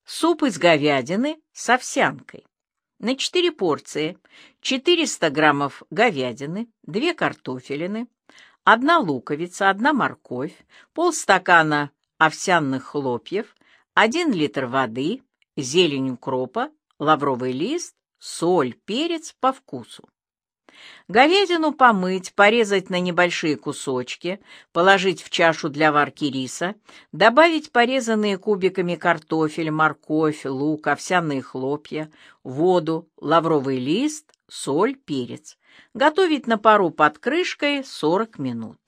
Суп из говядины с овсянкой. На 4 порции 400 граммов говядины, 2 картофелины, 1 луковица, 1 морковь, полстакана овсяных хлопьев, 1 литр воды, зелень укропа, лавровый лист, соль, перец по вкусу. Говядину помыть, порезать на небольшие кусочки, положить в чашу для варки риса, добавить порезанные кубиками картофель, морковь, лук, овсяные хлопья, воду, лавровый лист, соль, перец. Готовить на пару под крышкой 40 минут.